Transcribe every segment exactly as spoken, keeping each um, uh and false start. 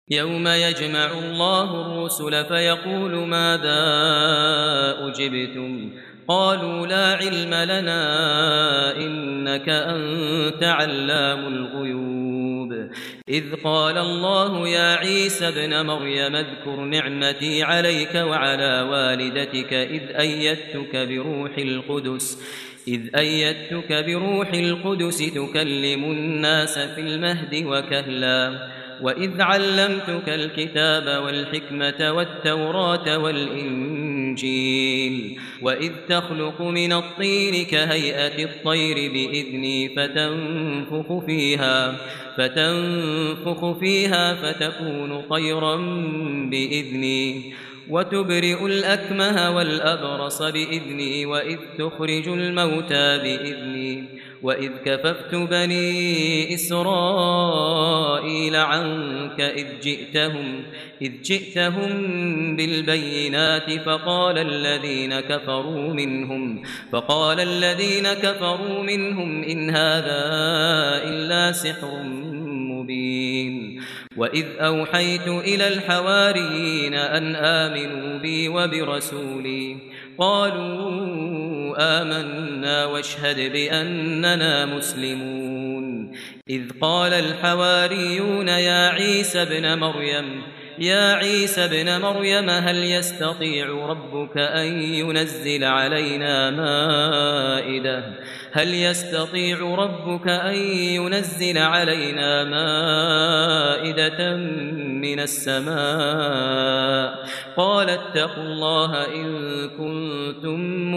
يوم يجمع الله الرسل فيقول ماذا أجبتم قالوا لا علم لنا إنك أنت علام الغيوب إذ قال الله يا عيسى ابن مريم اذكر نعمتي عليك وعلى والدتك إذ أيدتك بروح القدس إذ أيدتك بروح القدس تكلم الناس في المهد وكهلا وإذ علمتك الكتاب والحكمة والتوراة والإنجيل وإذ تخلق من الطين كهيئة الطير بإذني فتنفخ فيها فتنفخ فيها فتكون طيرا بإذني وتبرئ الأكمه والأبرص بإذني وإذ تخرج الموتى بإذني وإذ كففت بني إسرائيل عنك إذ جئتهم إذ جئتهم بالبينات فقال الذين كفروا منهم فقال الذين كفروا منهم إن هذا إلا سحر مبين وإذ أوحيت إلى الحواريين أن آمنوا بي وبرسولي قالوا آمنا واشهد بأننا مسلمون إذ قال الحواريون يا عيسى ابن مريم يا عيسى ابن مريم هل يستطيع ربك أن ينزل علينا مائدة هل يستطيع ربك أن ينزل علينا مائدة من السماء قال اتقوا الله إن كنتم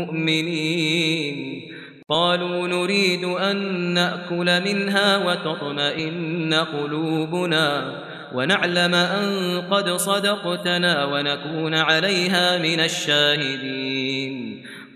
مؤمنين قالوا نريد أن نأكل منها وتطمئن قلوبنا ونعلم أن قد صدقتنا ونكون عليها من الشاهدين